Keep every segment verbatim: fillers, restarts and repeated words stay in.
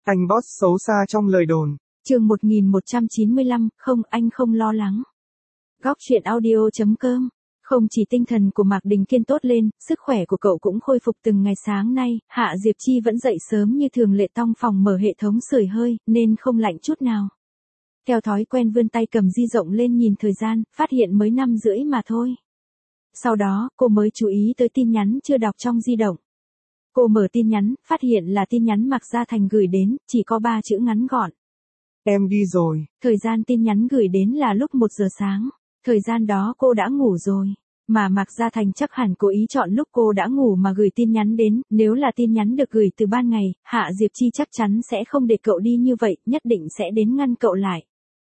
Anh boss xấu xa trong lời đồn. Chương một nghìn một trăm chín mươi lăm, không, anh không lo lắng. Góc truyện audio chấm com. Không chỉ tinh thần của Mạc Đình Kiên tốt lên, sức khỏe của cậu cũng khôi phục từng ngày. Sáng nay, Hạ Diệp Chi vẫn dậy sớm như thường lệ, tong phòng mở hệ thống sưởi hơi, nên không lạnh chút nào. Theo thói quen vươn tay cầm di động lên nhìn thời gian, phát hiện mới năm rưỡi mà thôi. Sau đó, cô mới chú ý tới tin nhắn chưa đọc trong di động. Cô mở tin nhắn, phát hiện là tin nhắn Mạc Gia Thành gửi đến, chỉ có ba chữ ngắn gọn. Em đi rồi. Thời gian tin nhắn gửi đến là lúc một giờ sáng. Thời gian đó cô đã ngủ rồi. Mà Mạc Gia Thành chắc hẳn cố ý chọn lúc cô đã ngủ mà gửi tin nhắn đến. Nếu là tin nhắn được gửi từ ban ngày, Hạ Diệp Chi chắc chắn sẽ không để cậu đi như vậy, nhất định sẽ đến ngăn cậu lại.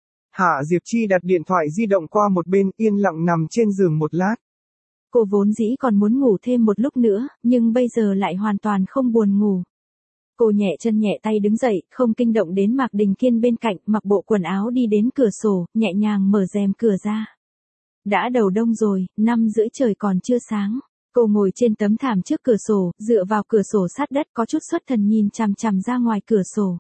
Hạ Diệp Chi đặt điện thoại di động qua một bên, yên lặng nằm trên giường một lát. Cô vốn dĩ còn muốn ngủ thêm một lúc nữa, nhưng bây giờ lại hoàn toàn không buồn ngủ. Cô nhẹ chân nhẹ tay đứng dậy, không kinh động đến Mạc Đình Kiên bên cạnh, mặc bộ quần áo đi đến cửa sổ, nhẹ nhàng mở rèm cửa ra. Đã đầu đông rồi, năm rưỡi trời còn chưa sáng. Cô ngồi trên tấm thảm trước cửa sổ, dựa vào cửa sổ sát đất, có chút xuất thần nhìn chằm chằm ra ngoài cửa sổ.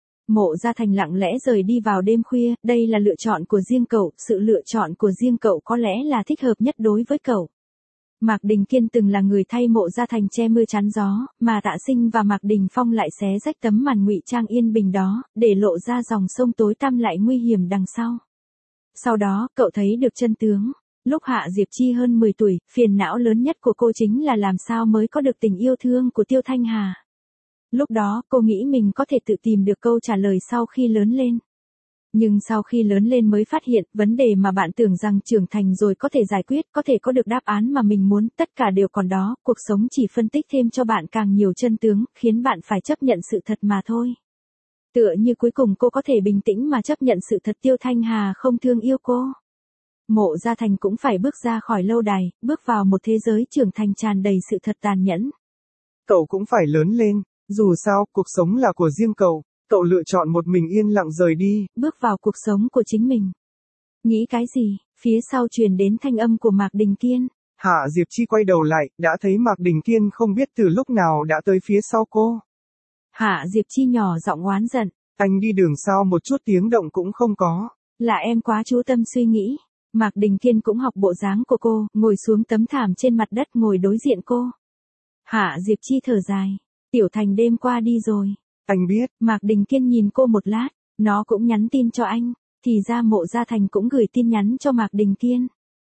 Mộ Gia Thành lặng lẽ rời đi vào đêm khuya, đây là lựa chọn của riêng cậu, sự lựa chọn của riêng cậu có lẽ là thích hợp nhất đối với cậu. Mạc Đình Kiên từng là người thay Mộ Gia Thành che mưa chắn gió, mà Tạ Sinh và Mạc Đình Phong lại xé rách tấm màn ngụy trang yên bình đó, để lộ ra dòng sông tối tăm lại nguy hiểm đằng sau. Sau đó, cậu thấy được chân tướng. Lúc Hạ Diệp Chi hơn mười tuổi, phiền não lớn nhất của cô chính là làm sao mới có được tình yêu thương của Tiêu Thanh Hà. Lúc đó, cô nghĩ mình có thể tự tìm được câu trả lời sau khi lớn lên. Nhưng sau khi lớn lên mới phát hiện, vấn đề mà bạn tưởng rằng trưởng thành rồi có thể giải quyết, có thể có được đáp án mà mình muốn, tất cả đều còn đó, cuộc sống chỉ phân tích thêm cho bạn càng nhiều chân tướng, khiến bạn phải chấp nhận sự thật mà thôi. Tựa như cuối cùng cô có thể bình tĩnh mà chấp nhận sự thật Tiêu Thanh Hà không thương yêu cô. Mộ Gia Thành cũng phải bước ra khỏi lâu đài, bước vào một thế giới trưởng thành tràn đầy sự thật tàn nhẫn. Cậu cũng phải lớn lên, dù sao, cuộc sống là của riêng cậu. Cậu lựa chọn một mình yên lặng rời đi. Bước vào cuộc sống của chính mình. Nghĩ cái gì? Phía sau truyền đến thanh âm của Mạc Đình Kiên. Hạ Diệp Chi quay đầu lại, đã thấy Mạc Đình Kiên không biết từ lúc nào đã tới phía sau cô. Hạ Diệp Chi nhỏ giọng oán giận. Anh đi đường sao một chút tiếng động cũng không có. Là em quá chú tâm suy nghĩ. Mạc Đình Kiên cũng học bộ dáng của cô, ngồi xuống tấm thảm trên mặt đất ngồi đối diện cô. Hạ Diệp Chi thở dài. Tiểu Thành đêm qua đi rồi. Anh biết. Mạc Đình Kiên nhìn cô một lát, nó cũng nhắn tin cho anh, thì ra Mộ Gia Thành cũng gửi tin nhắn cho Mạc Đình Kiên.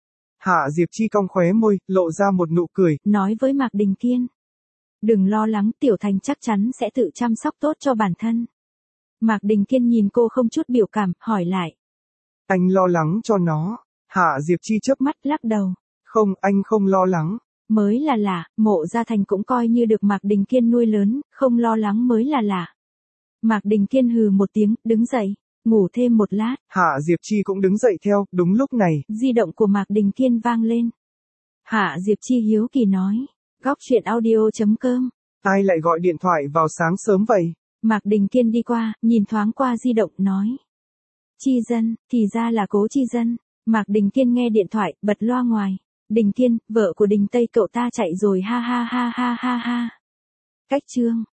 Hạ Diệp Chi cong khóe môi, lộ ra một nụ cười, nói với Mạc Đình Kiên. Đừng lo lắng, Tiểu Thành chắc chắn sẽ tự chăm sóc tốt cho bản thân. Mạc Đình Kiên nhìn cô không chút biểu cảm, hỏi lại. Anh lo lắng cho nó. Hạ Diệp Chi chớp mắt, lắc đầu. Không, anh không lo lắng. Mới là lạ, Mộ Gia Thành cũng coi như được Mạc Đình Kiên nuôi lớn, không lo lắng mới là lạ. Mạc Đình Kiên hừ một tiếng, đứng dậy, ngủ thêm một lát. Hạ Diệp Chi cũng đứng dậy theo, đúng lúc này. Di động của Mạc Đình Kiên vang lên. Hạ Diệp Chi hiếu kỳ nói. Góc truyện audio chấm com. Ai lại gọi điện thoại vào sáng sớm vậy? Mạc Đình Kiên đi qua, nhìn thoáng qua di động, nói. Chi Dân, thì ra là Cố Chi Dân. Mạc Đình Kiên nghe điện thoại, bật loa ngoài. Đình Kiên, vợ của Đình Tây cậu ta chạy rồi ha ha ha ha ha ha. Cách chương.